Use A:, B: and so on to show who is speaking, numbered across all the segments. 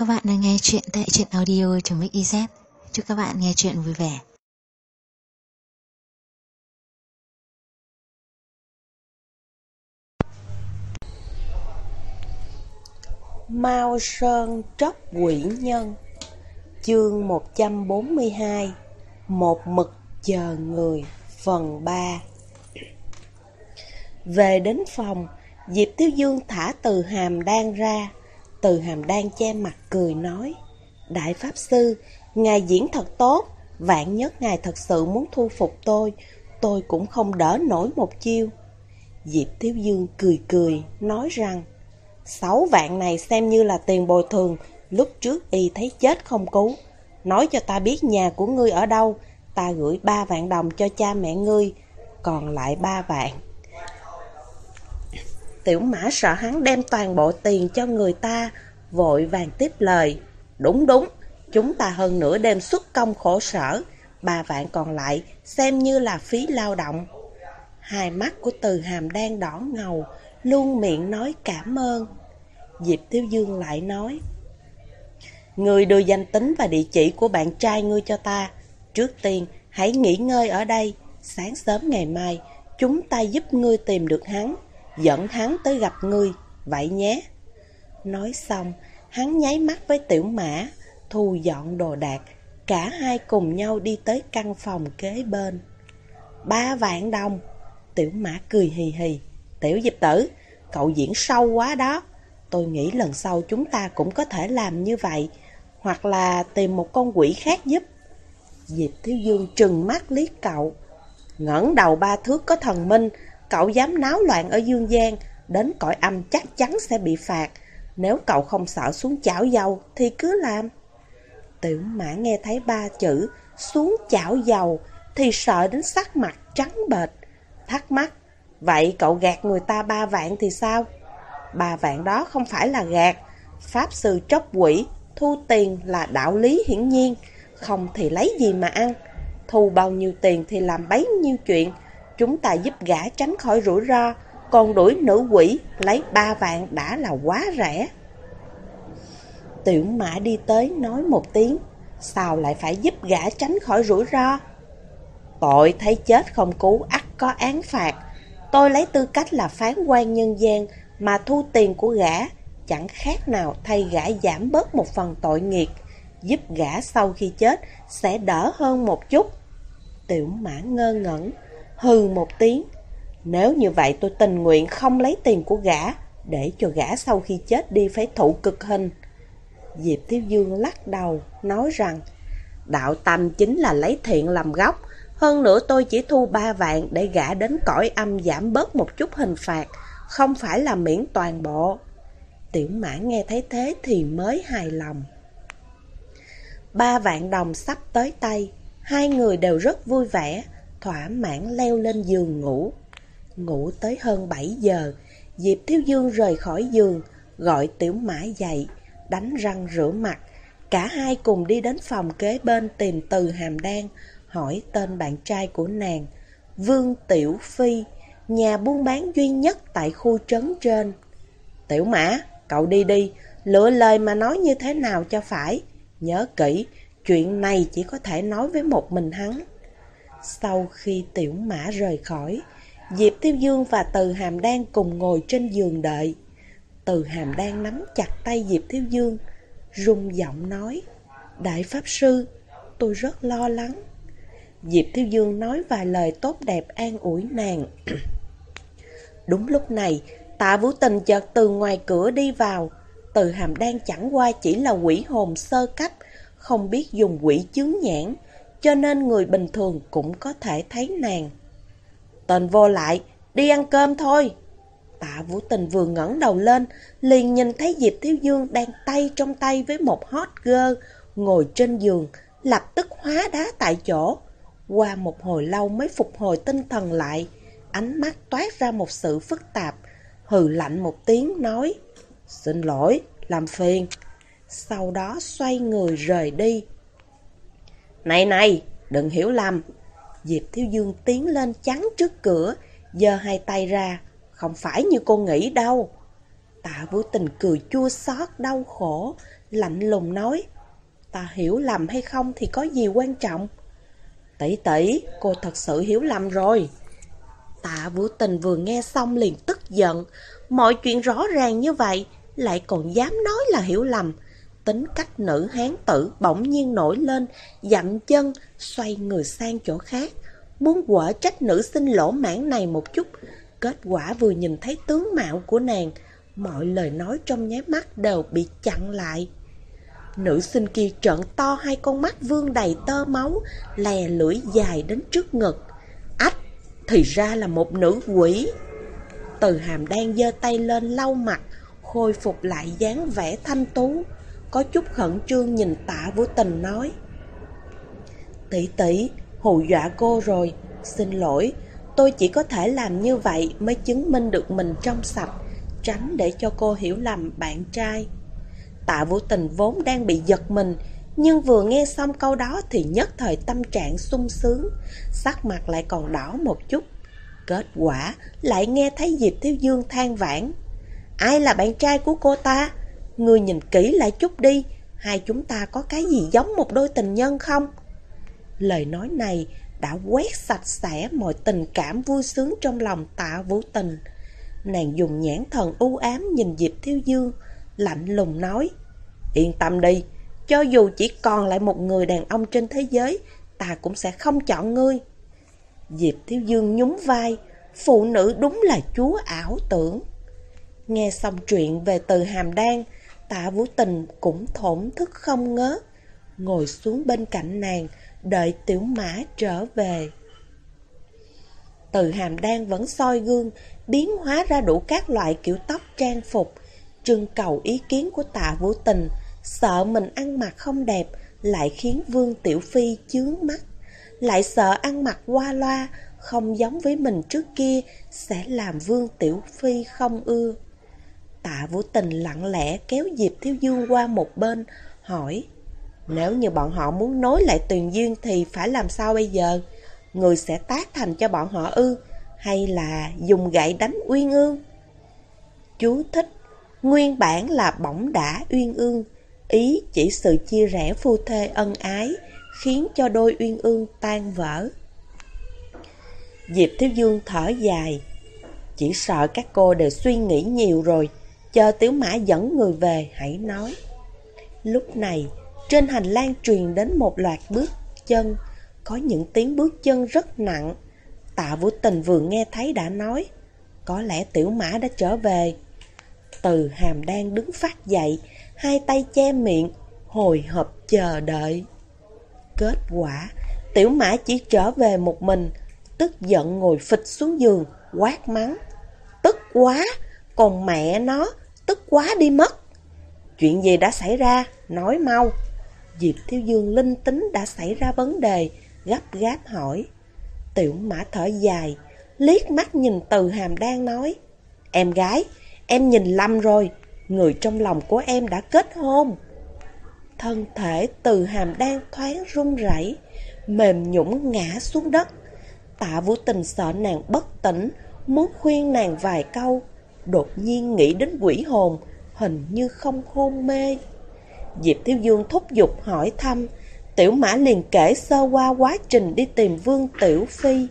A: Các bạn đang nghe chuyện tại truyện audio.mix.iz. Chúc các bạn nghe chuyện vui vẻ.
B: Mao Sơn Tróc Quỷ Nhân. Chương 142. Một mực chờ người. Phần 3. Về đến phòng, Diệp Thiếu Dương thả Từ Hàm Đan ra. Từ Hàm Đan che mặt cười nói: Đại Pháp Sư, ngài diễn thật tốt. Vạn nhất ngài thật sự muốn thu phục tôi cũng không đỡ nổi một chiêu. Diệp Thiếu Dương cười cười nói rằng: 6 vạn này xem như là tiền bồi thường lúc trước y thấy chết không cứu. Nói cho ta biết nhà của ngươi ở đâu, ta gửi 3 vạn đồng cho cha mẹ ngươi, còn lại 3 vạn. Tiểu Mã sợ hắn đem toàn bộ tiền cho người ta, vội vàng tiếp lời: Đúng, chúng ta hơn nửa đêm xuất công khổ sở, 3 vạn còn lại xem như là phí lao động. Hai mắt của Từ Hàm Đan đỏ ngầu, luôn miệng nói cảm ơn. Diệp Thiếu Dương lại nói: Ngươi đưa danh tính và địa chỉ của bạn trai ngươi cho ta. Trước tiên hãy nghỉ ngơi ở đây, sáng sớm ngày mai chúng ta giúp ngươi tìm được hắn, dẫn hắn tới gặp ngươi, vậy nhé. Nói xong, hắn nháy mắt với Tiểu Mã, thu dọn đồ đạc, cả hai cùng nhau đi tới căn phòng kế bên. 3 vạn đồng. Tiểu Mã cười hì hì: Tiểu Diệp tử, cậu diễn sâu quá đó. Tôi nghĩ lần sau chúng ta cũng có thể làm như vậy, hoặc là tìm một con quỷ khác giúp. Diệp Thiếu Dương trừng mắt liếc cậu: Ngẩng đầu 3 thước có thần minh, cậu dám náo loạn ở dương gian, đến cõi âm chắc chắn sẽ bị phạt. Nếu cậu không sợ xuống chảo dầu thì cứ làm. Tiểu Mã nghe thấy 3 chữ xuống chảo dầu thì sợ đến sắc mặt trắng bệch, thắc mắc: Vậy cậu gạt người ta 3 vạn thì sao? 3 vạn đó không phải là gạt. Pháp sư tróc quỷ, thu tiền là đạo lý hiển nhiên, không thì lấy gì mà ăn. Thu bao nhiêu tiền thì làm bấy nhiêu chuyện. Chúng ta giúp gã tránh khỏi rủi ro, còn đuổi nữ quỷ lấy 3 vạn đã là quá rẻ. Tiểu Mã đi tới nói một tiếng: Sao lại phải giúp gã tránh khỏi rủi ro? Tội thấy chết không cứu ắt có án phạt. Tôi lấy tư cách là phán quan nhân gian mà thu tiền của gã, chẳng khác nào thay gã giảm bớt một phần tội nghiệt, giúp gã sau khi chết sẽ đỡ hơn một chút. Tiểu Mã ngơ ngẩn, hừ một tiếng: Nếu như vậy tôi tình nguyện không lấy tiền của gã, để cho gã sau khi chết đi phải thụ cực hình. Diệp Thiếu Dương lắc đầu nói rằng: Đạo tâm chính là lấy thiện làm gốc. Hơn nữa tôi chỉ thu 3 vạn để gã đến cõi âm giảm bớt một chút hình phạt, không phải là miễn toàn bộ. Tiểu Mã nghe thấy thế thì mới hài lòng. 3 vạn đồng sắp tới tay, hai người đều rất vui vẻ, thỏa mãn leo lên giường ngủ. Ngủ tới hơn 7 giờ, Diệp Thiếu Dương rời khỏi giường, gọi Tiểu Mã dậy, đánh răng rửa mặt. Cả hai cùng đi đến phòng kế bên tìm Từ Hàm Đan, hỏi tên bạn trai của nàng: Vương Tiểu Phi, nhà buôn bán duy nhất tại khu trấn trên. Tiểu Mã, cậu đi đi, lựa lời mà nói như thế nào cho phải. Nhớ kỹ, chuyện này chỉ có thể nói với một mình hắn. Sau khi Tiểu Mã rời khỏi, Diệp Thiếu Dương và Từ Hàm Đan cùng ngồi trên giường đợi. Từ Hàm Đan nắm chặt tay Diệp Thiếu Dương, run giọng nói: Đại Pháp Sư, tôi rất lo lắng. Diệp Thiếu Dương nói vài lời tốt đẹp an ủi nàng. Đúng lúc này, Tạ Vũ Tình chợt từ ngoài cửa đi vào. Từ Hàm Đan chẳng qua chỉ là quỷ hồn sơ cấp, không biết dùng quỷ chướng nhãn, cho nên người bình thường cũng có thể thấy nàng. Tên vô lại, đi ăn cơm thôi. Tạ Vũ Tình vừa ngẩng đầu lên, liền nhìn thấy Diệp Thiếu Dương đang tay trong tay với một hot girl ngồi trên giường, lập tức hóa đá tại chỗ. Qua một hồi lâu mới phục hồi tinh thần lại, ánh mắt toát ra một sự phức tạp, hừ lạnh một tiếng nói: Xin lỗi, làm phiền. Sau đó xoay người rời đi. Này, đừng hiểu lầm. Diệp Thiếu Dương tiến lên chắn trước cửa, giơ hai tay ra: Không phải như cô nghĩ đâu. Tạ Vũ Tình cười chua xót đau khổ, lạnh lùng nói, ta hiểu lầm hay không thì có gì quan trọng. Tỷ tỷ, cô thật sự hiểu lầm rồi. Tạ Vũ Tình vừa nghe xong liền tức giận, mọi chuyện rõ ràng như vậy, lại còn dám nói là hiểu lầm. Tính cách nữ hán tử bỗng nhiên nổi lên, dậm chân, xoay người sang chỗ khác, muốn quở trách nữ sinh lỗ mãn này một chút. Kết quả vừa nhìn thấy tướng mạo của nàng, mọi lời nói trong nháy mắt đều bị chặn lại. Nữ sinh kia trợn to hai con mắt vương đầy tơ máu, lè lưỡi dài đến trước ngực. Ách, thì ra là một nữ quỷ. Từ Hàm đang giơ tay lên lau mặt, khôi phục lại dáng vẻ thanh tú, có chút khẩn trương nhìn Tạ Vũ Tình nói, tỷ tỷ, hù dọa cô rồi, xin lỗi, tôi chỉ có thể làm như vậy mới chứng minh được mình trong sạch, tránh để cho cô hiểu lầm bạn trai. Tạ Vũ Tình vốn đang bị giật mình, nhưng vừa nghe xong câu đó thì nhất thời tâm trạng sung sướng, sắc mặt lại còn đỏ một chút. Kết quả lại nghe thấy Diệp Thiếu Dương than vãn, ai là bạn trai của cô ta? Ngươi nhìn kỹ lại chút đi, hai chúng ta có cái gì giống một đôi tình nhân không? Lời nói này đã quét sạch sẽ mọi tình cảm vui sướng trong lòng Tạ Vũ Tình. Nàng dùng nhãn thần u ám nhìn Diệp Thiếu Dương, lạnh lùng nói, yên tâm đi, cho dù chỉ còn lại một người đàn ông trên thế giới, ta cũng sẽ không chọn ngươi. Diệp Thiếu Dương nhún vai, phụ nữ đúng là chúa ảo tưởng. Nghe xong chuyện về Từ Hàm Đan, Tạ Vũ Tình cũng thổn thức không ngớt, ngồi xuống bên cạnh nàng, đợi Tiểu Mã trở về. Từ Hàm Đan vẫn soi gương, biến hóa ra đủ các loại kiểu tóc trang phục, trưng cầu ý kiến của Tạ Vũ Tình, sợ mình ăn mặc không đẹp, lại khiến Vương Tiểu Phi chướng mắt, lại sợ ăn mặc qua loa, không giống với mình trước kia, sẽ làm Vương Tiểu Phi không ưa. Tạ Vũ Tình lặng lẽ kéo Diệp Thiếu Dương qua một bên, hỏi, nếu như bọn họ muốn nối lại tuyền duyên thì phải làm sao bây giờ? Người sẽ tác thành cho bọn họ ư, hay là dùng gậy đánh Uyên Ương? Chú thích, nguyên bản là bỏng đả Uyên Ương, ý chỉ sự chia rẽ phu thê ân ái, khiến cho đôi Uyên Ương tan vỡ. Diệp Thiếu Dương thở dài, chỉ sợ các cô đều suy nghĩ nhiều rồi, chờ Tiểu Mã dẫn người về hãy nói. Lúc này, trên hành lang truyền đến một loạt bước chân, có những tiếng bước chân rất nặng. Tạ Vũ Tình vừa nghe thấy đã nói, có lẽ Tiểu Mã đã trở về. Từ Hàm đang đứng phát dậy, hai tay che miệng, hồi hộp chờ đợi. Kết quả, Tiểu Mã chỉ trở về một mình, tức giận ngồi phịch xuống giường, quát mắng. Tức quá, còn mẹ nó, tức quá đi mất. Chuyện gì đã xảy ra, nói mau. Diệp Thiếu Dương linh tính đã xảy ra vấn đề, gấp gáp hỏi. Tiểu Mã thở dài, liếc mắt nhìn Từ Hàm đang nói, em gái, em nhìn lầm rồi, người trong lòng của em đã kết hôn. Thân thể Từ Hàm đang thoáng run rẩy, mềm nhũn ngã xuống đất. Tạ Vũ Tình sợ nàng bất tỉnh, muốn khuyên nàng vài câu, đột nhiên nghĩ đến quỷ hồn, hình như không hôn mê. Diệp Thiếu Dương thúc giục hỏi thăm, Tiểu Mã liền kể sơ qua quá trình đi tìm Vương Tiểu Phi.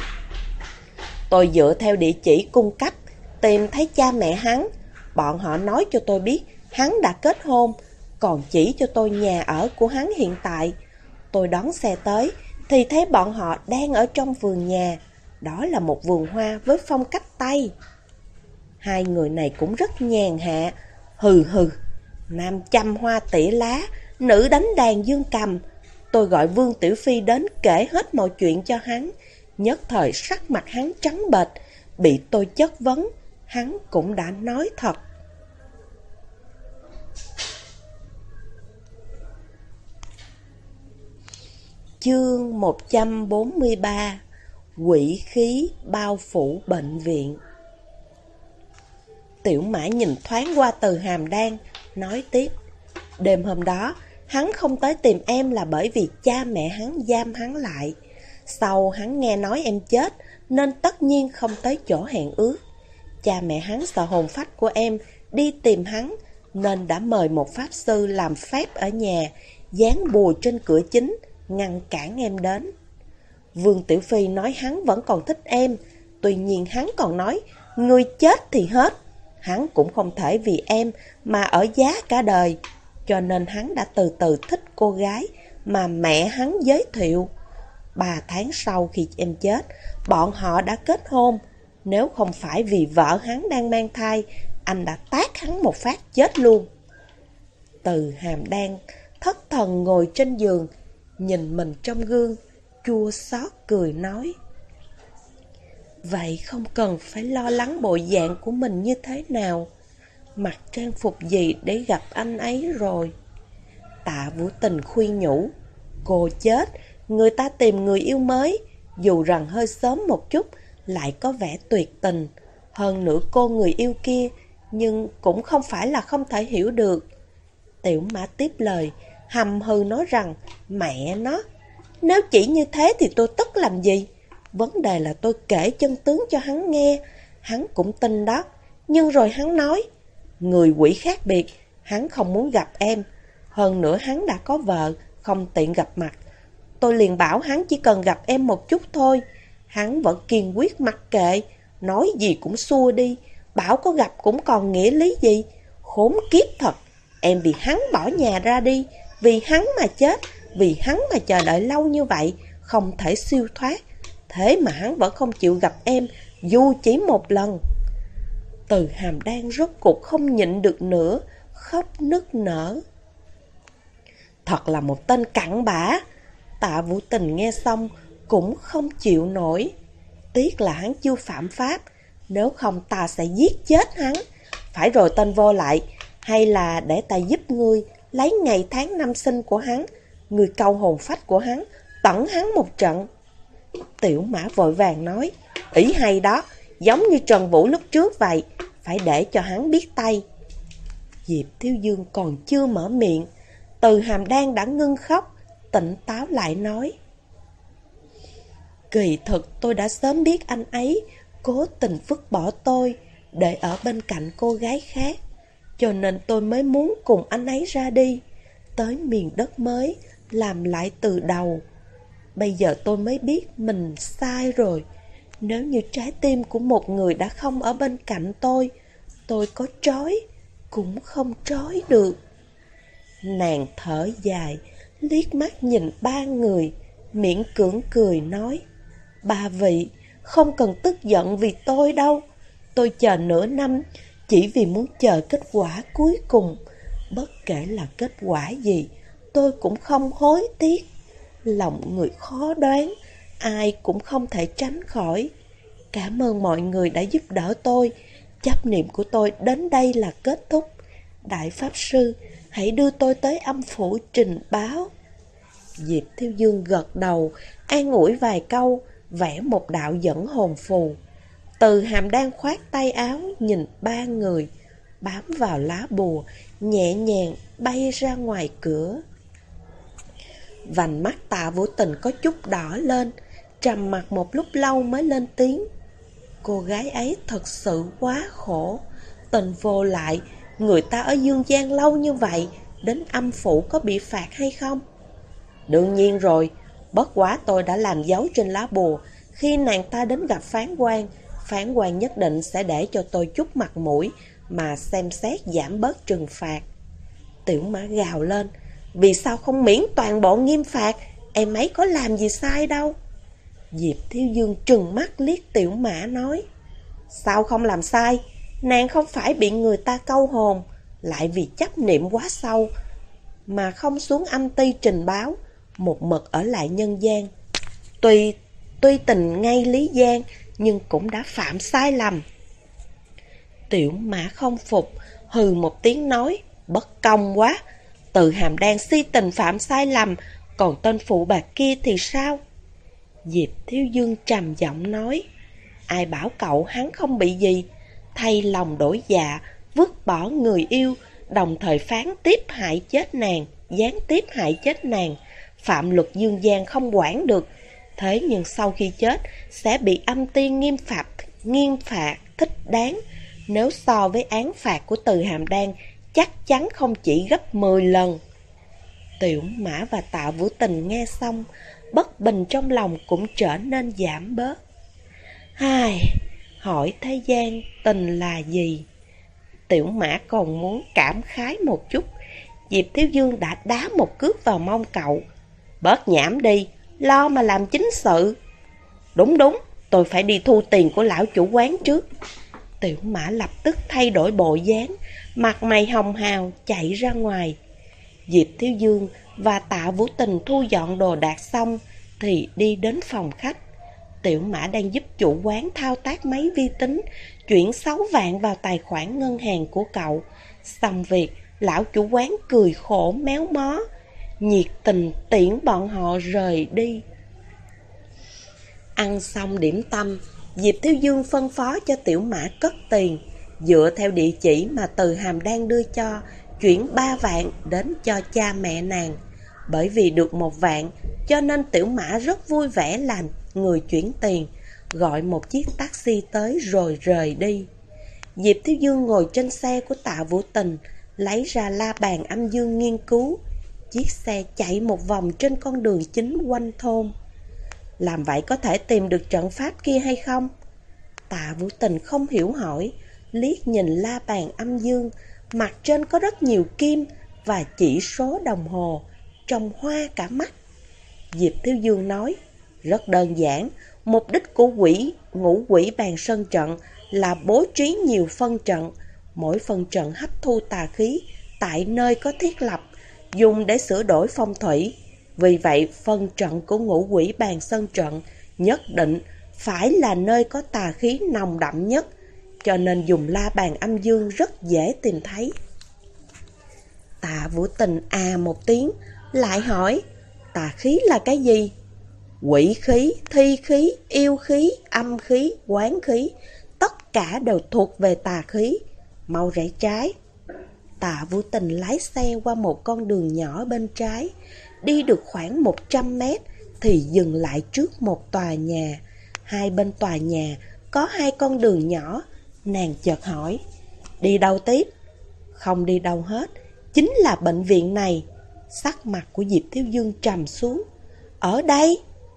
B: Tôi dựa theo địa chỉ cung cấp, tìm thấy cha mẹ hắn. Bọn họ nói cho tôi biết hắn đã kết hôn, còn chỉ cho tôi nhà ở của hắn hiện tại. Tôi đón xe tới thì thấy bọn họ đang ở trong vườn nhà. Đó là một vườn hoa với phong cách Tây. Hai người này cũng rất nhàn hạ. Hừ hừ, nam chăm hoa tỉa lá, nữ đánh đàn dương cầm. Tôi gọi Vương Tiểu Phi đến kể hết mọi chuyện cho hắn. Nhất thời sắc mặt hắn trắng bệch, bị tôi chất vấn, hắn cũng đã nói thật. Chương 143: Quỷ khí bao phủ bệnh viện. Tiểu Mã nhìn thoáng qua Từ Hàm Đan, nói tiếp. Đêm hôm đó, hắn không tới tìm em là bởi vì cha mẹ hắn giam hắn lại. Sau hắn nghe nói em chết, nên tất nhiên không tới chỗ hẹn ước. Cha mẹ hắn sợ hồn phách của em đi tìm hắn, nên đã mời một pháp sư làm phép ở nhà, dán bùa trên cửa chính, ngăn cản em đến. Vương Tiểu Phi nói hắn vẫn còn thích em, tuy nhiên hắn còn nói, người chết thì hết. Hắn cũng không thể vì em mà ở giá cả đời, cho nên hắn đã từ từ thích cô gái mà mẹ hắn giới thiệu. 3 tháng sau khi em chết, bọn họ đã kết hôn. Nếu không phải vì vợ hắn đang mang thai, anh đã tát hắn một phát chết luôn. Từ Hàm Đan thất thần ngồi trên giường, nhìn mình trong gương, chua xót cười nói: vậy không cần phải lo lắng bộ dạng của mình như thế nào, mặc trang phục gì để gặp anh ấy rồi. Tạ Vũ Tình khuyên nhủ: cô chết, người ta tìm người yêu mới, dù rằng hơi sớm một chút, lại có vẻ tuyệt tình. Hơn nữa cô người yêu kia, nhưng cũng không phải là không thể hiểu được. Tiểu Mã tiếp lời, hầm hừ nói rằng, mẹ nó, nếu chỉ như thế thì tôi tức làm gì? Vấn đề là tôi kể chân tướng cho hắn nghe, hắn cũng tin đó. Nhưng rồi hắn nói, người quỷ khác biệt, hắn không muốn gặp em. Hơn nữa hắn đã có vợ, không tiện gặp mặt. Tôi liền bảo hắn chỉ cần gặp em một chút thôi. Hắn vẫn kiên quyết mặc kệ, nói gì cũng xua đi, bảo có gặp cũng còn nghĩa lý gì. Khốn kiếp thật, em vì hắn bỏ nhà ra đi, vì hắn mà chết, vì hắn mà chờ đợi lâu như vậy, không thể siêu thoát. Thế mà hắn vẫn không chịu gặp em, dù chỉ một lần. Từ Hàm Đan rốt cuộc không nhịn được nữa, khóc nức nở. Thật là một tên cặn bã. Tạ Vũ Tình nghe xong cũng không chịu nổi. Tiếc là hắn chưa phạm pháp, nếu không ta sẽ giết chết hắn. Phải rồi tên vô lại, hay là để ta giúp ngươi lấy ngày tháng năm sinh của hắn, ngươi câu hồn phách của hắn, tẩn hắn một trận. Tiểu Mã vội vàng nói, ý hay đó, giống như Trần Vũ lúc trước vậy, phải để cho hắn biết tay. Diệp Thiếu Dương còn chưa mở miệng, Từ Hàm Đan đã ngưng khóc, tỉnh táo lại nói, kỳ thực tôi đã sớm biết anh ấy cố tình vứt bỏ tôi để ở bên cạnh cô gái khác, cho nên tôi mới muốn cùng anh ấy ra đi, tới miền đất mới, làm lại từ đầu. Bây giờ tôi mới biết mình sai rồi. Nếu như trái tim của một người đã không ở bên cạnh tôi có trói cũng không trói được. Nàng thở dài, liếc mắt nhìn 3 người, miễn cưỡng cười nói, 3 vị, không cần tức giận vì tôi đâu. Tôi chờ nửa năm, chỉ vì muốn chờ kết quả cuối cùng. Bất kể là kết quả gì, tôi cũng không hối tiếc. Lòng người khó đoán, ai cũng không thể tránh khỏi. Cảm ơn mọi người đã giúp đỡ tôi. Chấp niệm của tôi đến đây là kết thúc. Đại Pháp Sư, hãy đưa tôi tới âm phủ trình báo. Diệp Thiếu Dương gật đầu, an ủi vài câu, vẽ một đạo dẫn hồn phù. Từ Hàm Đan khoát tay áo nhìn 3 người, bám vào lá bùa, nhẹ nhàng bay ra ngoài cửa. Vành mắt Tạ Vũ Tình có chút đỏ lên, trầm mặt một lúc lâu mới lên tiếng. Cô gái ấy thật sự quá khổ. Tình vô lại, người ta ở dương gian lâu như vậy, đến âm phủ có bị phạt hay không? Đương nhiên rồi, bất quá tôi đã làm dấu trên lá bùa. Khi nàng ta đến gặp phán quan nhất định sẽ để cho tôi chút mặt mũi mà xem xét giảm bớt trừng phạt. Tiểu Mã gào lên, vì sao không miễn toàn bộ nghiêm phạt? Em ấy có làm gì sai đâu. Diệp Thiếu Dương trừng mắt liếc Tiểu Mã nói, sao không làm sai? Nàng không phải bị người ta câu hồn, lại vì chấp niệm quá sâu mà không xuống âm ty trình báo, một mực ở lại nhân gian. Tuy tình ngay lý gian, nhưng cũng đã phạm sai lầm. Tiểu Mã không phục, hừ một tiếng nói, bất công quá. Từ Hàm Đan si tình phạm sai lầm, còn tên phụ bạc kia thì sao? Diệp Thiếu Dương trầm giọng nói, ai bảo cậu hắn không bị gì? Thay lòng đổi dạ, vứt bỏ người yêu, đồng thời phán tiếp hại chết nàng, gián tiếp hại chết nàng. Phạm luật dương gian không quản được. Thế nhưng sau khi chết sẽ bị âm tiên nghiêm phạt thích đáng. Nếu so với án phạt của Từ Hàm Đan, chắc chắn không chỉ gấp 10 lần. Tiểu Mã và Tạ Vũ Tình nghe xong, bất bình trong lòng cũng trở nên giảm bớt. Hai, hỏi thế gian tình là gì? Tiểu Mã còn muốn cảm khái một chút, Diệp Thiếu Dương đã đá một cước vào mông cậu. Bớt nhảm đi, lo mà làm chính sự. Đúng, tôi phải đi thu tiền của lão chủ quán trước. Tiểu Mã lập tức thay đổi bộ dáng, mặt mày hồng hào chạy ra ngoài. Diệp Thiếu Dương và Tạ Vũ Tình thu dọn đồ đạc xong thì đi đến phòng khách. Tiểu Mã đang giúp chủ quán thao tác máy vi tính, chuyển 6 vạn vào tài khoản ngân hàng của cậu. Xong việc, lão chủ quán cười khổ méo mó, nhiệt tình tiễn bọn họ rời đi. Ăn xong điểm tâm, Diệp Thiếu Dương phân phó cho Tiểu Mã cất tiền, dựa theo địa chỉ mà Từ Hàm đang đưa cho, chuyển 3 vạn đến cho cha mẹ nàng. Bởi vì được 1 vạn, cho nên Tiểu Mã rất vui vẻ làm người chuyển tiền, gọi một chiếc taxi tới rồi rời đi. Diệp Thiếu Dương ngồi trên xe của Tạ Vũ Tình, lấy ra la bàn âm dương nghiên cứu. Chiếc xe chạy một vòng trên con đường chính quanh thôn. Làm vậy có thể tìm được trận pháp kia hay không? Tạ Vũ Tình không hiểu hỏi, liếc nhìn la bàn âm dương, mặt trên có rất nhiều kim và chỉ số đồng hồ, trông hoa cả mắt. Diệp Thiếu Dương nói, rất đơn giản, mục đích của ngũ quỷ bàn sơn trận là bố trí nhiều phân trận, mỗi phân trận hấp thu tà khí tại nơi có thiết lập, dùng để sửa đổi phong thủy. Vì vậy, phân trận của ngũ quỷ bàn sơn trận nhất định phải là nơi có tà khí nồng đậm nhất, cho nên dùng la bàn âm dương rất dễ tìm thấy. Tạ Vũ Tình một tiếng, lại hỏi, tà khí là cái gì? Quỷ khí, thi khí, yêu khí, âm khí, quán khí, tất cả đều thuộc về tà khí. Mau rẽ trái. Tạ Vũ Tình lái xe qua một con đường nhỏ bên trái, đi được khoảng 100 mét thì dừng lại trước một tòa nhà. Hai bên tòa nhà có 2 con đường nhỏ. Nàng chợt hỏi, đi đâu tiếp? Không đi đâu hết, chính là bệnh viện này. Sắc mặt của Diệp Thiếu Dương trầm xuống. Ở đây?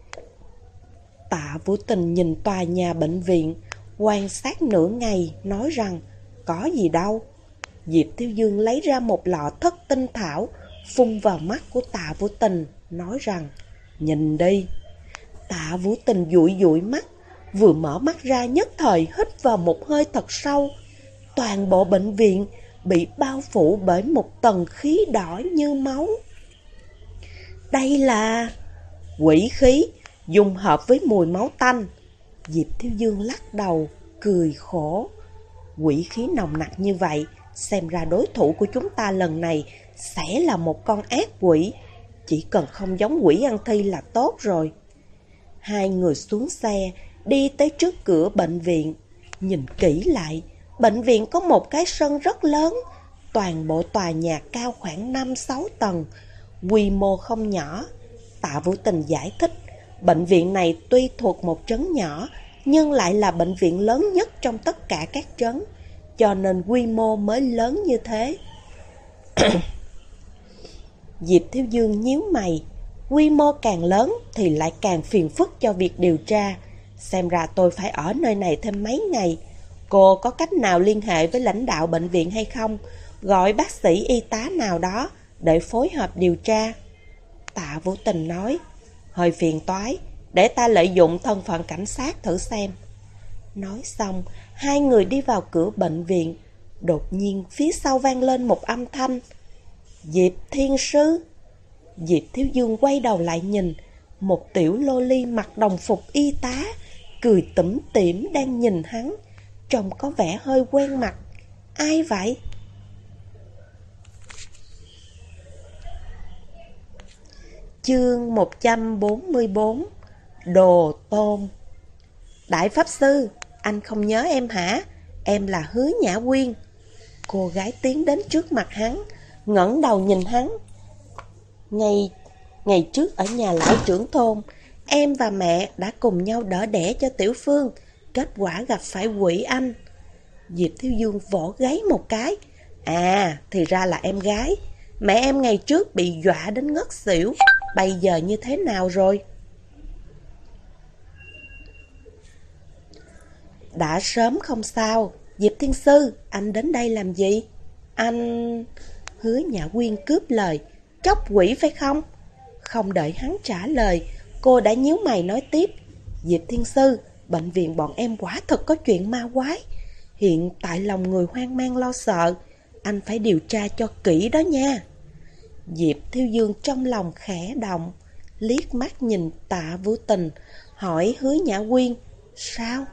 B: Tạ Vũ Tình nhìn tòa nhà bệnh viện, quan sát nửa ngày, nói rằng, có gì đâu. Diệp Thiếu Dương lấy ra một lọ thất tinh thảo, phun vào mắt của Tạ Vũ Tình, nói rằng, nhìn đi. Tạ Vũ Tình dụi dụi mắt, vừa mở mắt ra nhất thời hít vào một hơi thật sâu. Toàn bộ bệnh viện bị bao phủ bởi một tầng khí đỏ như máu. Đây là quỷ khí, dung hợp với mùi máu tanh. Diệp Thiếu Dương lắc đầu, cười khổ. Quỷ khí nồng nặc như vậy, xem ra đối thủ của chúng ta lần này sẽ là một con ác quỷ. Chỉ cần không giống quỷ ăn thi là tốt rồi. Hai người xuống xe, đi tới trước cửa bệnh viện. Nhìn kỹ lại, bệnh viện có một cái sân rất lớn. Toàn bộ tòa nhà cao khoảng 5-6 tầng, quy mô không nhỏ. Tạ Vũ Tình giải thích, bệnh viện này tuy thuộc một trấn nhỏ, nhưng lại là bệnh viện lớn nhất trong tất cả các trấn, cho nên quy mô mới lớn như thế. Diệp Thiếu Dương nhíu mày, quy mô càng lớn thì lại càng phiền phức cho việc điều tra. Xem ra tôi phải ở nơi này thêm mấy ngày. Cô có cách nào liên hệ với lãnh đạo bệnh viện hay không? Gọi bác sĩ y tá nào đó để phối hợp điều tra. Tạ Vũ Tình nói, hơi phiền toái, để ta lợi dụng thân phận cảnh sát thử xem. Nói xong, hai người đi vào cửa bệnh viện. Đột nhiên phía sau vang lên một âm thanh, Diệp Thiên Sư. Diệp Thiếu Dương quay đầu lại nhìn, một tiểu lô ly mặc đồng phục y tá, cười tủm tỉm đang nhìn hắn, trông có vẻ hơi quen mặt. Ai vậy? Chương 144. Đồ Tôn. Đại Pháp Sư, anh không nhớ em hả? Em là Hứa Nhã Quyên. Cô gái tiến đến trước mặt hắn, ngẩng đầu nhìn hắn. Ngày trước ở nhà lão trưởng thôn, em và mẹ đã cùng nhau đỡ đẻ cho Tiểu Phương, kết quả gặp phải quỷ anh. Diệp Thiếu Dương vỗ gáy một cái. À, thì ra là em gái. Mẹ em ngày trước bị dọa đến ngất xỉu. Bây giờ như thế nào rồi? Đã sớm không sao. Diệp Thiên Sư, anh đến đây làm gì? Anh... Hứa Nhã Quyên cướp lời. Chóc quỷ phải không? Không đợi hắn trả lời, cô đã nhíu mày nói tiếp. Diệp Thiên Sư, bệnh viện bọn em quả thật có chuyện ma quái. Hiện tại lòng người hoang mang lo sợ. Anh phải điều tra cho kỹ đó nha. Diệp Thiêu Dương trong lòng khẽ động, liếc mắt nhìn Tạ Vũ Tình, hỏi Hứa Nhã Quyên. Sao?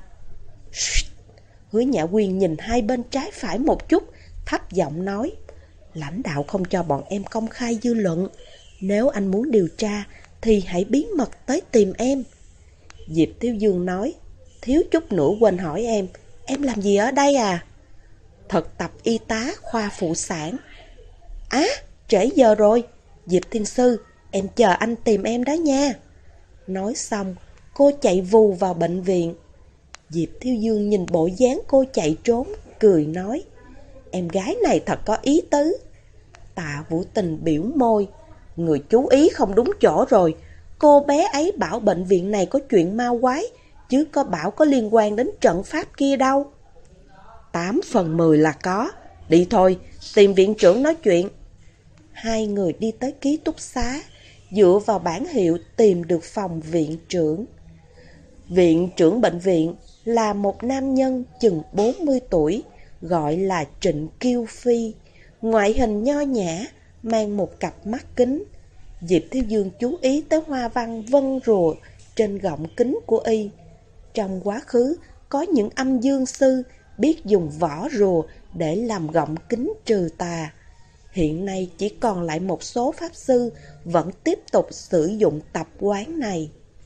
B: Hứa Nhã Quyên nhìn hai bên trái phải một chút, thấp giọng nói. Lãnh đạo không cho bọn em công khai dư luận. Nếu anh muốn điều tra thì hãy bí mật tới tìm em. Diệp Thiếu Dương nói. Thiếu chút nữa quên hỏi em làm gì ở đây à? Thực tập y tá khoa phụ sản. Á, trễ giờ rồi. Diệp Thiên Sư, em chờ anh tìm em đó nha. Nói xong, cô chạy vù vào bệnh viện. Diệp Thiếu Dương nhìn bộ dáng cô chạy trốn, cười nói. Em gái này thật có ý tứ. Tạ Vũ Tình biểu môi. Người chú ý không đúng chỗ rồi. Cô bé ấy bảo bệnh viện này có chuyện ma quái, chứ có bảo có liên quan đến trận pháp kia đâu. 8 phần 10 là có. Đi thôi, tìm viện trưởng nói chuyện. Hai người đi tới ký túc xá, dựa vào bảng hiệu tìm được phòng viện trưởng. Viện trưởng bệnh viện là một nam nhân chừng 40 tuổi, gọi là Trịnh Kiêu Phi. Ngoại hình nho nhã, mang một cặp mắt kính. Diệp Thiếu Dương chú ý tới hoa văn vân rùa trên gọng kính của y. Trong quá khứ, có những âm dương sư biết dùng vỏ rùa để làm gọng kính trừ tà. Hiện nay chỉ còn lại một số pháp sư vẫn tiếp tục sử dụng tập quán này.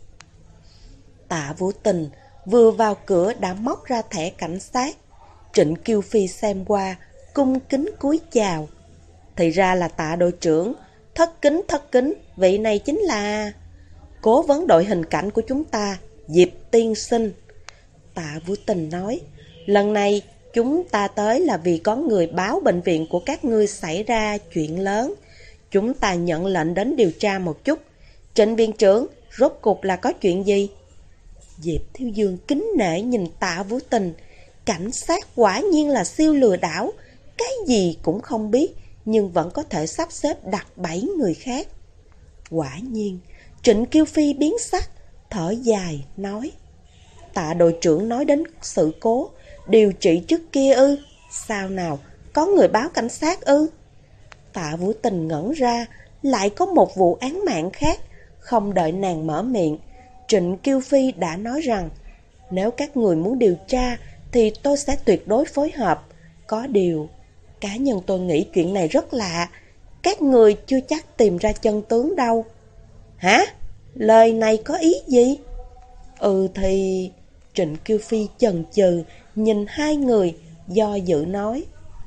B: Tạ Vũ Tình vừa vào cửa đã móc ra thẻ cảnh sát. Trịnh Kiêu Phi xem qua, cung kính cúi chào. Thì ra là Tạ đội trưởng. Thất kính, vị này chính là cố vấn đội hình cảnh của chúng ta, Diệp tiên sinh. Tạ Vũ Tình nói, lần này chúng ta tới là vì có người báo bệnh viện của các ngươi xảy ra chuyện lớn. Chúng ta nhận lệnh đến điều tra một chút. Trịnh viện trưởng, rốt cuộc là có chuyện gì? Diệp Thiếu Dương kính nể nhìn Tạ Vũ Tình. Cảnh sát quả nhiên là siêu lừa đảo, cái gì cũng không biết, nhưng vẫn có thể sắp xếp đặt bẫy người khác. Quả nhiên, Trịnh Kiêu Phi biến sắc, thở dài, nói. Tạ đội trưởng nói đến sự cố, điều trị trước kia ư? Sao nào, có người báo cảnh sát ư? Tạ Vũ Tình ngẩn ra, lại có một vụ án mạng khác. Không đợi nàng mở miệng, Trịnh Kiêu Phi đã nói rằng, nếu các người muốn điều tra, thì tôi sẽ tuyệt đối phối hợp. Có điều, cá nhân tôi nghĩ chuyện này rất lạ. Các người chưa chắc tìm ra chân tướng đâu. Hả? Lời này có ý gì? Thì... Trịnh Kiêu Phi chần chừ, nhìn hai người, do dự nói.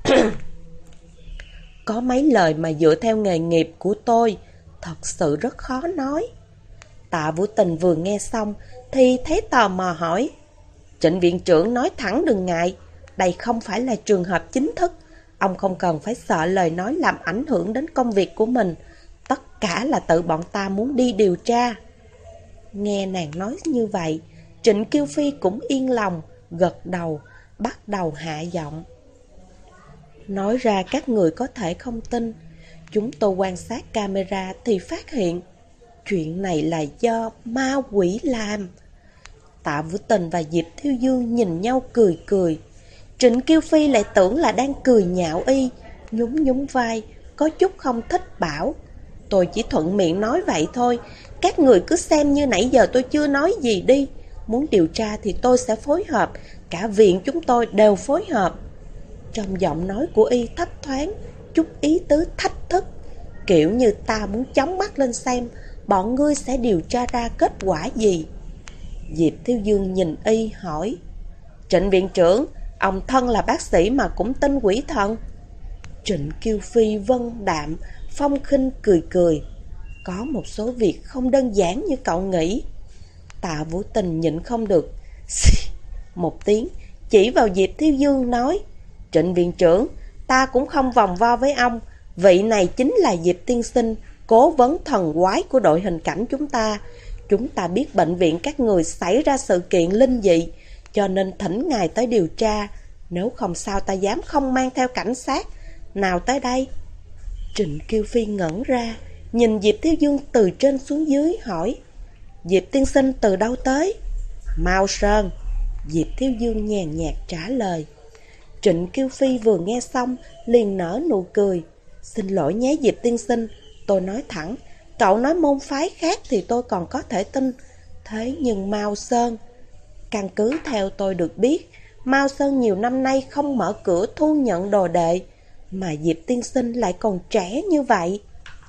B: Có mấy lời mà dựa theo nghề nghiệp của tôi, thật sự rất khó nói. Tạ Vũ Tình vừa nghe xong, thì thấy tò mò hỏi. Trịnh viện trưởng nói thẳng đừng ngại, đây không phải là trường hợp chính thức. Ông không cần phải sợ lời nói làm ảnh hưởng đến công việc của mình. Tất cả là tự bọn ta muốn đi điều tra. Nghe nàng nói như vậy, Trịnh Kiêu Phi cũng yên lòng, gật đầu, bắt đầu hạ giọng. Nói ra các người có thể không tin. Chúng tôi quan sát camera thì phát hiện chuyện này là do ma quỷ làm. Tạ Vũ Tình và Diệp Thiếu Dương nhìn nhau cười cười. Trịnh Kiêu Phi lại tưởng là đang cười nhạo y, nhún vai, có chút không thích bảo. Tôi chỉ thuận miệng nói vậy thôi, các người cứ xem như nãy giờ tôi chưa nói gì đi. Muốn điều tra thì tôi sẽ phối hợp, cả viện chúng tôi đều phối hợp. Trong giọng nói của y thấp thoáng chút ý tứ thách thức, kiểu như ta muốn chóng mắt lên xem bọn ngươi sẽ điều tra ra kết quả gì. Diệp Thiếu Dương nhìn y hỏi. Trịnh viện trưởng, ông thân là bác sĩ mà cũng tin quỷ thần? Trịnh Kiêu Phi vân đạm, phong khinh cười cười. Có một số việc không đơn giản như cậu nghĩ. Tạ Vũ Tình nhịn không được một tiếng, chỉ vào Diệp Thiếu Dương nói. Trịnh viện trưởng, ta cũng không vòng vo với ông. Vị này chính là Diệp tiên sinh, cố vấn thần quái của đội hình cảnh chúng ta. Chúng ta biết bệnh viện các người xảy ra sự kiện linh dị, cho nên thỉnh ngài tới điều tra. Nếu không sao ta dám không mang theo cảnh sát. Nào tới đây. Trịnh Kiều Phi ngẩn ra, nhìn Diệp Thiếu Dương từ trên xuống dưới, hỏi: Diệp tiên sinh từ đâu tới? Mao Sơn. Diệp Thiếu Dương nhàn nhạt trả lời. Trịnh Kiều Phi vừa nghe xong liền nở nụ cười. Xin lỗi nhé Diệp tiên sinh, tôi nói thẳng, cậu nói môn phái khác thì tôi còn có thể tin. Thế nhưng Mao Sơn, căn cứ theo tôi được biết, Mao Sơn nhiều năm nay không mở cửa thu nhận đồ đệ, mà Diệp tiên sinh lại còn trẻ như vậy.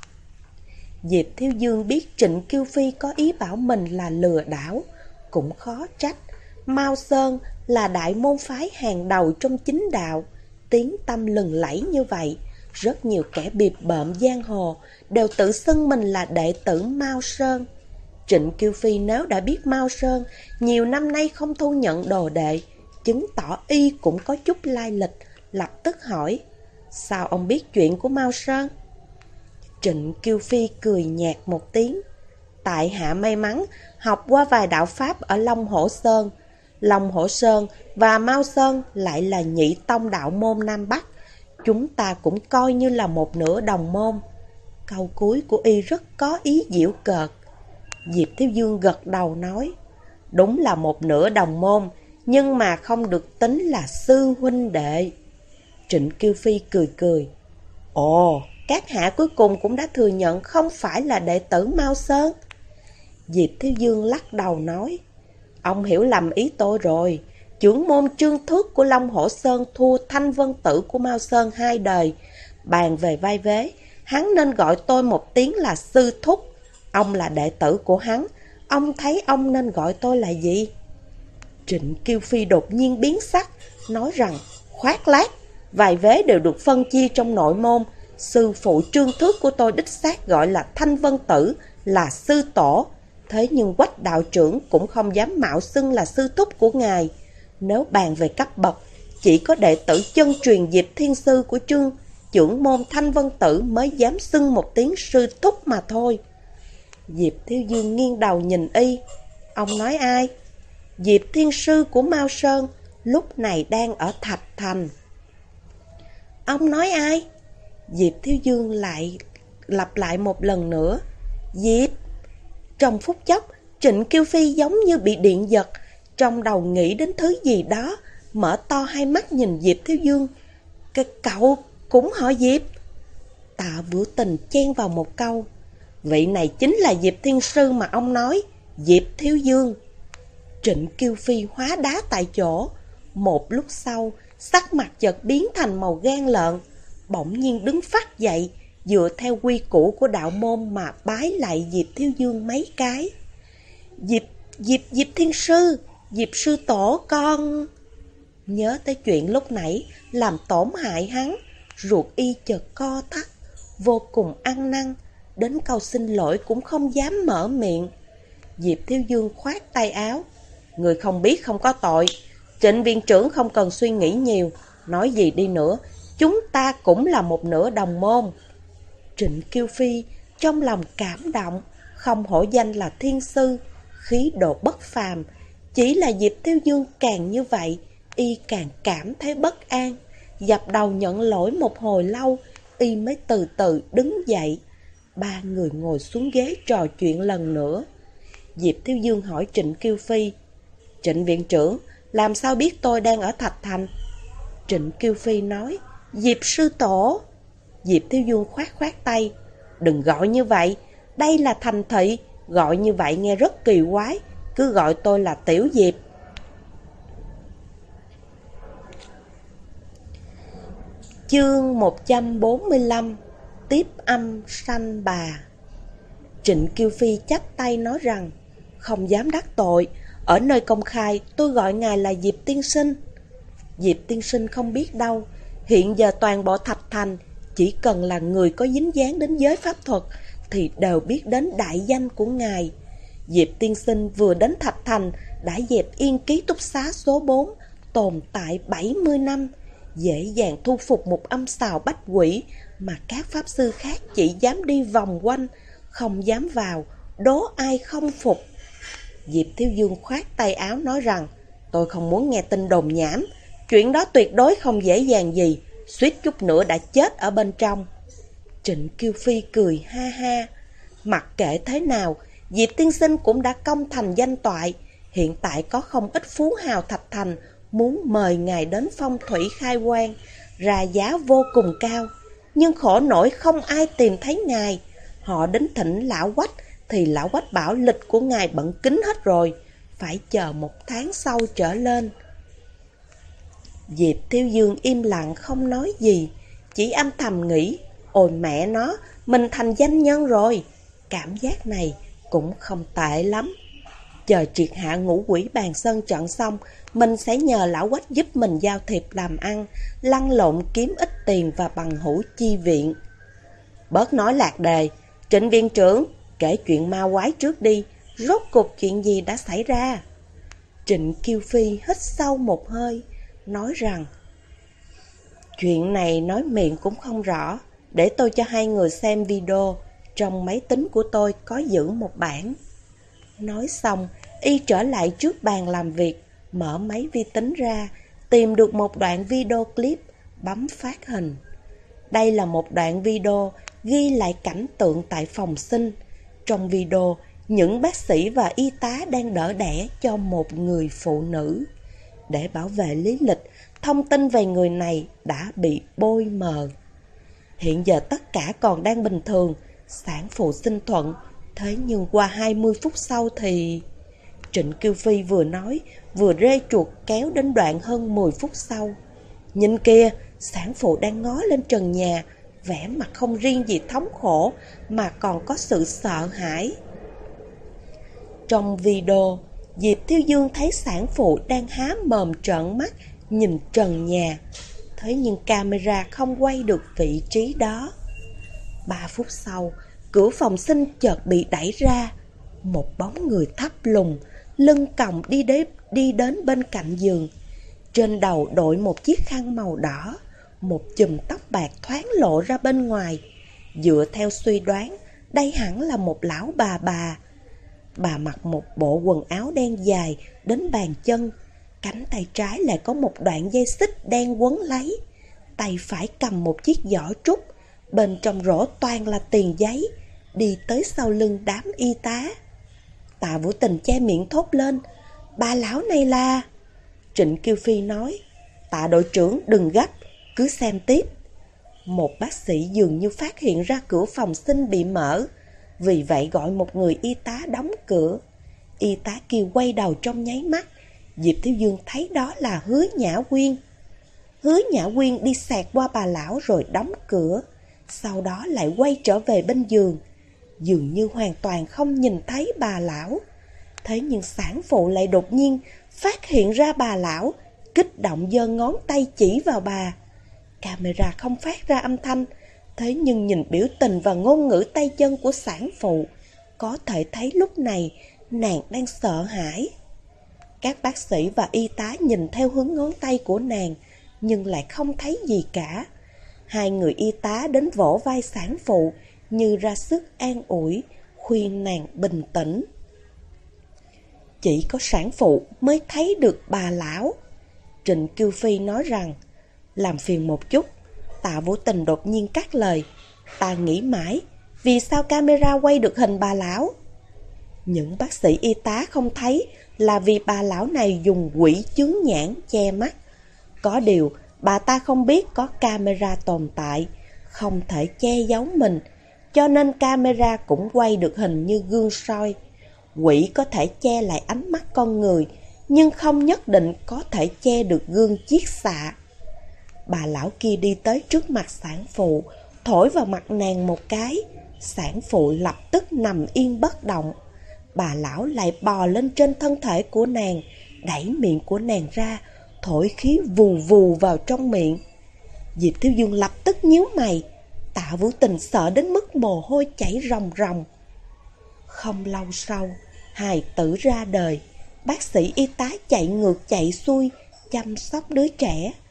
B: Diệp Thiếu Dương biết Trịnh Kiều Phi có ý bảo mình là lừa đảo, cũng khó trách. Mao Sơn là đại môn phái hàng đầu trong chính đạo, tiếng tăm lừng lẫy như vậy. Rất nhiều kẻ bịp bợm giang hồ đều tự xưng mình là đệ tử Mao Sơn. Trịnh Kiều Phi nếu đã biết Mao Sơn nhiều năm nay không thu nhận đồ đệ, chứng tỏ y cũng có chút lai lịch, lập tức hỏi: Sao ông biết chuyện của Mao Sơn? Trịnh Kiều Phi cười nhạt một tiếng. Tại hạ may mắn học qua vài đạo pháp ở Long Hổ Sơn. Long Hổ Sơn và Mao Sơn lại là nhị tông đạo môn Nam Bắc. Chúng ta cũng coi như là một nửa đồng môn. Câu cuối của y rất có ý giễu cợt. Diệp Thiếu Dương gật đầu nói: Đúng là một nửa đồng môn, nhưng mà không được tính là sư huynh đệ. Trịnh Kiều Phi cười cười. Ồ, các hạ cuối cùng cũng đã thừa nhận không phải là đệ tử Mao Sơn. Diệp Thiếu Dương lắc đầu nói: Ông hiểu lầm ý tôi rồi. Trưởng môn Trương Thước của Long Hổ Sơn thua Thanh Vân Tử của Mao Sơn 2 đời. Bàn về vai vế, hắn nên gọi tôi một tiếng là sư thúc. Ông là đệ tử của hắn, ông thấy ông nên gọi tôi là gì? Trịnh Kiều Phi đột nhiên biến sắc, nói rằng: Khoác lác, vài vế đều được phân chia trong nội môn. Sư phụ Trương Thước của tôi đích xác gọi là Thanh Vân Tử, là sư tổ. Thế nhưng Quách đạo trưởng cũng không dám mạo xưng là sư thúc của ngài. Nếu bàn về cấp bậc, chỉ có đệ tử chân truyền Diệp Thiên Sư của trưởng môn Thanh Vân Tử mới dám xưng một tiếng sư thúc mà thôi. Diệp Thiếu Dương nghiêng đầu nhìn y. Ông nói ai? Diệp Thiên Sư của Mao Sơn lúc này đang ở Thạch Thành. Ông nói ai? Diệp Thiếu Dương lại lặp lại một lần nữa. Diệp. Trong phút chốc, Trịnh Kiều Phi giống như bị điện giật, trong đầu nghĩ đến thứ gì đó, mở to hai mắt nhìn Diệp Thiếu Dương. Cậu cũng họ Diệp? Tạ Vũ Tình chen vào một câu. Vị này chính là Diệp Thiên Sư mà ông nói, Diệp Thiếu Dương. Trịnh Kiều Phi hóa đá tại chỗ. Một lúc sau, sắc mặt chợt biến thành màu gan lợn, bỗng nhiên đứng phắt dậy, dựa theo quy củ của đạo môn mà bái lại Diệp Thiếu Dương mấy cái. Diệp Thiên Sư, Diệp sư tổ con. Nhớ tới chuyện lúc nãy làm tổn hại hắn, ruột y chợt co thắt, vô cùng ăn năn, đến câu xin lỗi cũng không dám mở miệng. Diệp Thiếu Dương khoát tay áo. Người không biết không có tội. Trịnh viện trưởng không cần suy nghĩ nhiều. Nói gì đi nữa, chúng ta cũng là một nửa đồng môn. Trịnh Kiều Phi trong lòng cảm động, không hổ danh là thiên sư, khí độ bất phàm. Chỉ là Diệp Thiếu Dương càng như vậy, y càng cảm thấy bất an. Dập đầu nhận lỗi một hồi lâu, y mới từ từ đứng dậy. Ba người ngồi xuống ghế trò chuyện lần nữa. Diệp Thiếu Dương hỏi Trịnh Kiều Phi: Trịnh viện trưởng, làm sao biết tôi đang ở Thạch Thành? Trịnh Kiều Phi nói: Diệp sư tổ. Diệp Thiếu Dương khoát tay. Đừng gọi như vậy, đây là thành thị, gọi như vậy nghe rất kỳ quái, cứ gọi tôi là Tiểu Diệp. Chương 145. Tiếp âm sanh bà. Trịnh Kiều Phi chắp tay nói rằng: Không dám đắc tội, ở nơi công khai tôi gọi ngài là Diệp tiên sinh. Diệp tiên sinh không biết đâu, hiện giờ toàn bộ Thạch Thành chỉ cần là người có dính dáng đến giới pháp thuật thì đều biết đến đại danh của ngài. Diệp tiên sinh vừa đến Thạch Thành đã dẹp yên ký túc xá số 4, tồn tại 70 năm. dễ dàng thu phục một âm sào bách quỷ mà các pháp sư khác chỉ dám đi vòng quanh, không dám vào, đố ai không phục. Diệp Thiếu Dương khoát tay áo nói rằng, tôi không muốn nghe tin đồn nhảm, chuyện đó tuyệt đối không dễ dàng gì, suýt chút nữa đã chết ở bên trong. Trịnh Kiều Phi cười ha ha, mặc kệ thế nào, Diệp tiên sinh cũng đã công thành danh toại, hiện tại có không ít phú hào Thạch Thành muốn mời ngài đến phong thủy khai quang, ra giá vô cùng cao, nhưng khổ nổi không ai tìm thấy ngài. Họ đến thỉnh lão Quách thì lão Quách bảo lịch của ngài bận kín hết rồi, phải chờ 1 tháng sau trở lên. Diệp Thiếu Dương im lặng không nói gì, chỉ âm thầm nghĩ, ôi mẹ nó, mình thành danh nhân rồi, cảm giác này cũng không tệ lắm. Chờ triệt hạ Ngũ Quỷ Bàn Sơn trận xong, mình sẽ nhờ lão Quách giúp mình giao thiệp làm ăn, lăn lộn kiếm ít tiền và bằng hữu chi viện. Bớt nói lạc đề, Trịnh viện trưởng, kể chuyện ma quái trước đi, rốt cuộc chuyện gì đã xảy ra? Trịnh Kiều Phi hít sâu một hơi, nói rằng, chuyện này nói miệng cũng không rõ, để tôi cho 2 người xem video, trong máy tính của tôi có giữ một bản. Nói xong, y trở lại trước bàn làm việc, mở máy vi tính ra, tìm được một đoạn video clip, bấm phát hình. Đây là một đoạn video ghi lại cảnh tượng tại phòng sinh. Trong video, những bác sĩ và y tá đang đỡ đẻ cho một người phụ nữ. Để bảo vệ lý lịch, thông tin về người này đã bị bôi mờ. Hiện giờ tất cả còn đang bình thường, sản phụ sinh thuận. Thế nhưng qua 20 phút sau thì... Trịnh Kiều Phi vừa nói, vừa rê chuột kéo đến đoạn hơn 10 phút sau. Nhìn kìa, sản phụ đang ngó lên trần nhà, vẻ mặt không riêng gì thống khổ, mà còn có sự sợ hãi. Trong video, Diệp Thiếu Dương thấy sản phụ đang há mồm trợn mắt, nhìn trần nhà. Thế nhưng camera không quay được vị trí đó. 3 phút sau, cửa phòng sinh chợt bị đẩy ra. Một bóng người thấp lùn, lưng còng đi đến bên cạnh giường. Trên đầu đội một chiếc khăn màu đỏ, một chùm tóc bạc thoáng lộ ra bên ngoài. Dựa theo suy đoán, đây hẳn là một lão bà. Bà mặc một bộ quần áo đen dài đến bàn chân, cánh tay trái lại có một đoạn dây xích đen quấn lấy, tay phải cầm một chiếc giỏ trúc, bên trong rổ toàn là tiền giấy, đi tới sau lưng đám y tá. Tạ Vũ Tình che miệng thốt lên, bà lão này là... Trịnh Kiều Phi nói, Tạ đội trưởng đừng gấp, cứ xem tiếp. Một bác sĩ dường như phát hiện ra cửa phòng sinh bị mở, vì vậy gọi một người y tá đóng cửa. Y tá kia quay đầu trong nháy mắt, Diệp Thiếu Dương thấy đó là Hứa Nhã Quyên. Hứa Nhã Quyên đi xẹt qua bà lão rồi đóng cửa, sau đó lại quay trở về bên giường, dường như hoàn toàn không nhìn thấy bà lão. Thế nhưng sản phụ lại đột nhiên phát hiện ra bà lão, kích động giơ ngón tay chỉ vào bà. Camera không phát ra âm thanh, thế nhưng nhìn biểu tình và ngôn ngữ tay chân của sản phụ, có thể thấy lúc này nàng đang sợ hãi. Các bác sĩ và y tá nhìn theo hướng ngón tay của nàng, nhưng lại không thấy gì cả. 2 người y tá đến vỗ vai sản phụ, như ra sức an ủi, khuyên nàng bình tĩnh. Chỉ có sản phụ mới thấy được bà lão. Trịnh Kiều Phi nói rằng, làm phiền một chút. Tạ Vũ Tình đột nhiên cắt lời, ta nghĩ mãi, vì sao camera quay được hình bà lão? Những bác sĩ y tá không thấy là vì bà lão này dùng quỷ chướng nhãn che mắt. Có điều, bà ta không biết có camera tồn tại, không thể che giấu mình, cho nên camera cũng quay được hình như gương soi. Quỷ có thể che lại ánh mắt con người, nhưng không nhất định có thể che được gương chiết xạ. Bà lão kia đi tới trước mặt sản phụ, thổi vào mặt nàng một cái. Sản phụ lập tức nằm yên bất động. Bà lão lại bò lên trên thân thể của nàng, đẩy miệng của nàng ra, thổi khí vù vù vào trong miệng. Diệp Thiếu Dương lập tức nhíu mày. Tạ Vũ Tình sợ đến mức mồ hôi chảy ròng ròng. Không lâu sau, hài tử ra đời. Bác sĩ y tá chạy ngược chạy xuôi chăm sóc đứa trẻ.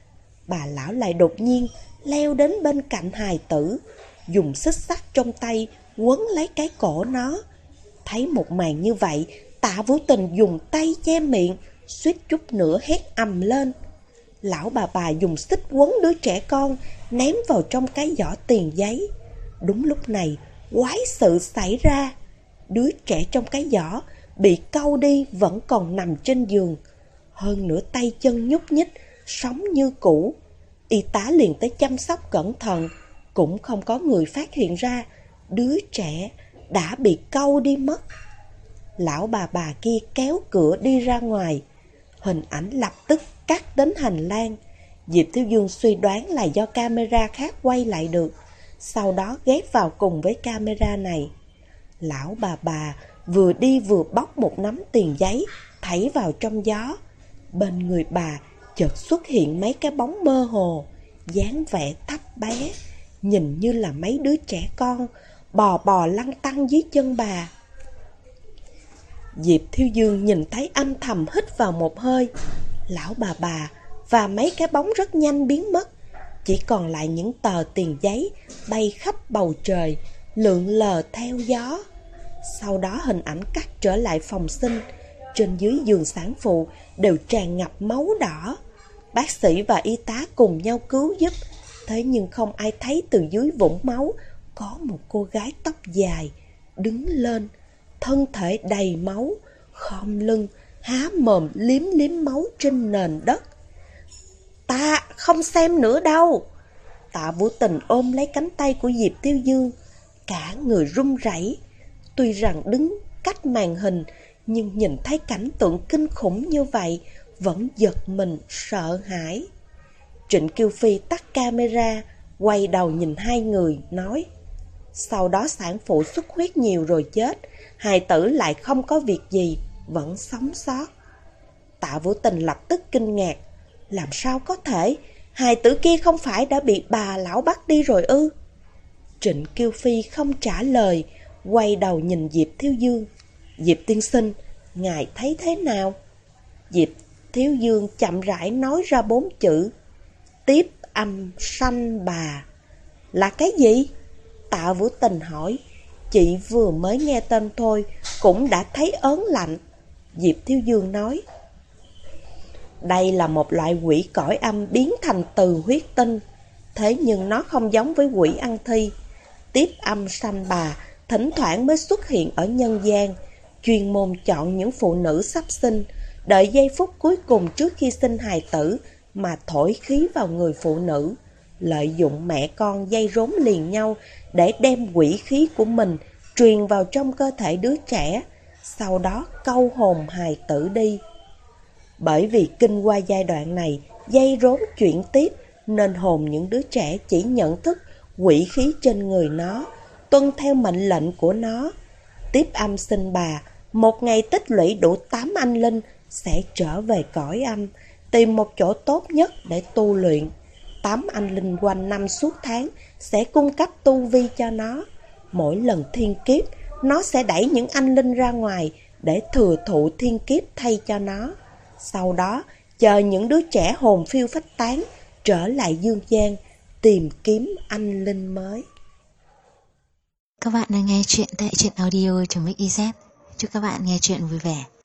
B: bà lão lại đột nhiên leo đến bên cạnh hài tử, dùng xích sắt trong tay quấn lấy cái cổ nó. Thấy một màn như vậy, Tạ Vũ Tình dùng tay che miệng, suýt chút nữa hét ầm lên. Lão bà dùng xích quấn đứa trẻ con, ném vào trong cái giỏ tiền giấy. Đúng lúc này, quái sự xảy ra. Đứa trẻ trong cái giỏ bị câu đi vẫn còn nằm trên giường. Hơn nữa tay chân nhúc nhích, sống như cũ. Y tá liền tới chăm sóc cẩn thận, cũng không có người phát hiện ra đứa trẻ đã bị câu đi mất. Lão bà kia kéo cửa đi ra ngoài. Hình ảnh lập tức cắt đến hành lang. Diệp Thiếu Dương suy đoán là do camera khác quay lại được, sau đó ghép vào cùng với camera này. Lão bà vừa đi vừa bóc một nắm tiền giấy thảy vào trong gió. Bên người bà chợt xuất hiện mấy cái bóng mơ hồ, dáng vẻ thấp bé, nhìn như là mấy đứa trẻ con bò lăn tăn dưới chân bà. Diệp Thiếu Dương nhìn thấy âm thầm hít vào một hơi. Lão bà và mấy cái bóng rất nhanh biến mất, chỉ còn lại những tờ tiền giấy bay khắp bầu trời, lượn lờ theo gió. Sau đó hình ảnh cắt trở lại phòng sinh. Trên dưới giường sản phụ đều tràn ngập máu đỏ. Bác sĩ và y tá cùng nhau cứu giúp, thế nhưng không ai thấy từ dưới vũng máu có một cô gái tóc dài đứng lên, thân thể đầy máu, khom lưng, há mồm liếm máu trên nền đất. Ta không xem nữa đâu. Tạ Vũ Tình ôm lấy cánh tay của Diệp Tiêu Dương, cả người run rẩy. Tuy rằng đứng cách màn hình, nhưng nhìn thấy cảnh tượng kinh khủng như vậy vẫn giật mình sợ hãi. Trịnh Kiều Phi tắt camera, quay đầu nhìn hai người, nói: sau đó sản phụ xuất huyết nhiều rồi chết, hài tử lại không có việc gì, vẫn sống sót. Tạ Vũ Tình lập tức kinh ngạc: làm sao có thể, hài tử kia không phải đã bị bà lão bắt đi rồi ư? Trịnh Kiều Phi không trả lời, quay đầu nhìn Diệp Thiếu Dương: Diệp tiên sinh, ngài thấy thế nào? Diệp Thiếu Dương chậm rãi nói ra 4 chữ: tiếp âm sanh bà. Là cái gì? Tạ Vũ Tình hỏi. Chị vừa mới nghe tên thôi cũng đã thấy ớn lạnh. Diệp Thiếu Dương nói: đây là một loại quỷ cõi âm biến thành từ huyết tinh, thế nhưng nó không giống với quỷ ăn thi. Tiếp âm sanh bà thỉnh thoảng mới xuất hiện ở nhân gian, chuyên môn chọn những phụ nữ sắp sinh, đợi giây phút cuối cùng trước khi sinh hài tử mà thổi khí vào người phụ nữ, lợi dụng mẹ con dây rốn liền nhau để đem quỷ khí của mình truyền vào trong cơ thể đứa trẻ, sau đó câu hồn hài tử đi. Bởi vì kinh qua giai đoạn này, dây rốn chuyển tiếp, nên hồn những đứa trẻ chỉ nhận thức quỷ khí trên người nó, tuân theo mệnh lệnh của nó. Tiếp âm sinh bà, một ngày tích lũy đủ 8 anh linh sẽ trở về cõi âm, tìm một chỗ tốt nhất để tu luyện. 8 anh linh quanh năm suốt tháng sẽ cung cấp tu vi cho nó. Mỗi lần thiên kiếp, nó sẽ đẩy những anh linh ra ngoài để thừa thụ thiên kiếp thay cho nó. Sau đó, chờ những đứa trẻ hồn phiêu phách tán trở lại dương gian, tìm kiếm anh linh mới.
A: Các bạn đang nghe chuyện tại truyện audio.mix.iz. Chúc các bạn nghe chuyện vui vẻ.